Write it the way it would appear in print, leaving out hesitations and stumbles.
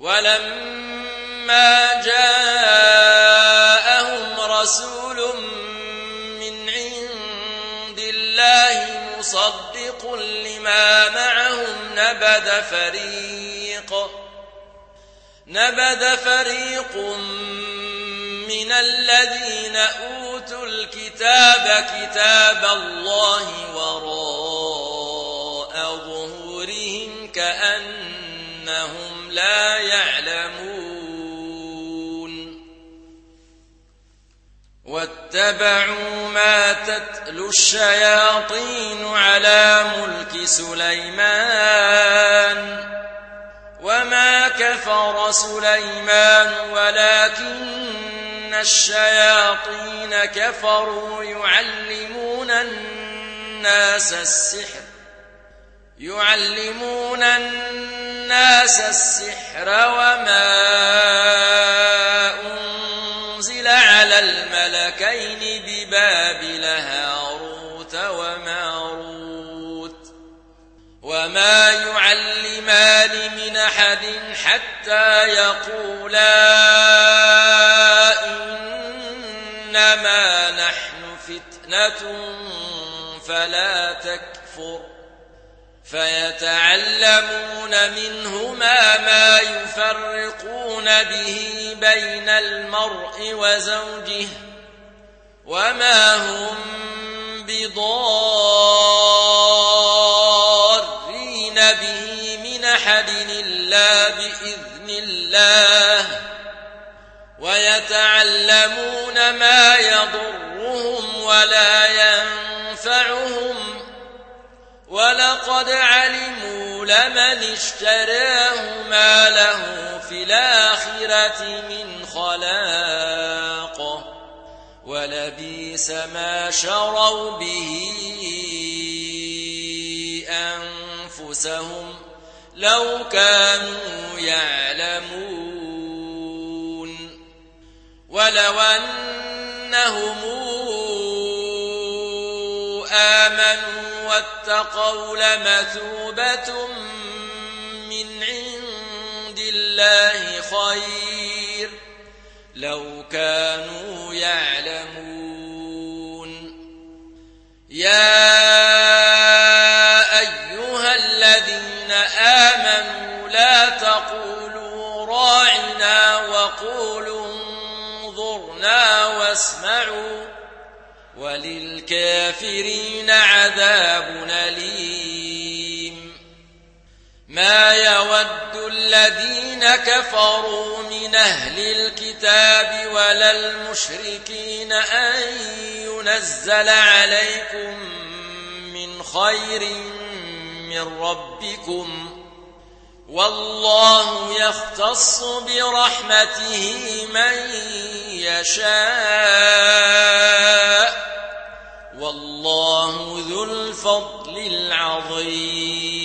ولما جاءهم رسول من عند الله مصدق لما معهم نبذ فريق من الذين أوتوا الكتاب كتاب الله وراء ظهورهم كأنهم لا يعلمون واتبعوا ما تتلو الشياطين على ملك سليمان وما كفر سليمان ولكن الشياطين كفروا يعلمون الناس السحر وما أنزل على الملكين ببابل هاروت وماروت وما يعلمان من أحد حتى يقولا إنما نحن فتنة فلا تكفر فيتعلمون منهما ما يفرقون به بين المرء وزوجه وما هم بضارين به من أحد إلا بإذن الله ويتعلمون ما يضرهم ولا ينفعهم ولقد علموا لمن اشتراه ما له في الآخرة من خلاق ولبئس ما شروا به أنفسهم لو كانوا يعلمون ولو أنهم آمنوا واتقوا لمثوبة من عند الله خير لو كانوا يعلمون يا أيها الذين آمنوا لا تقولوا راعنا وقولوا انظرنا واسمعوا وللكافرين عذاب أليم ما يود الذين كفروا من أهل الكتاب ولا المشركين أن ينزل عليكم من خير من ربكم والله يختص برحمته من يشاء والله ذو الفضل العظيم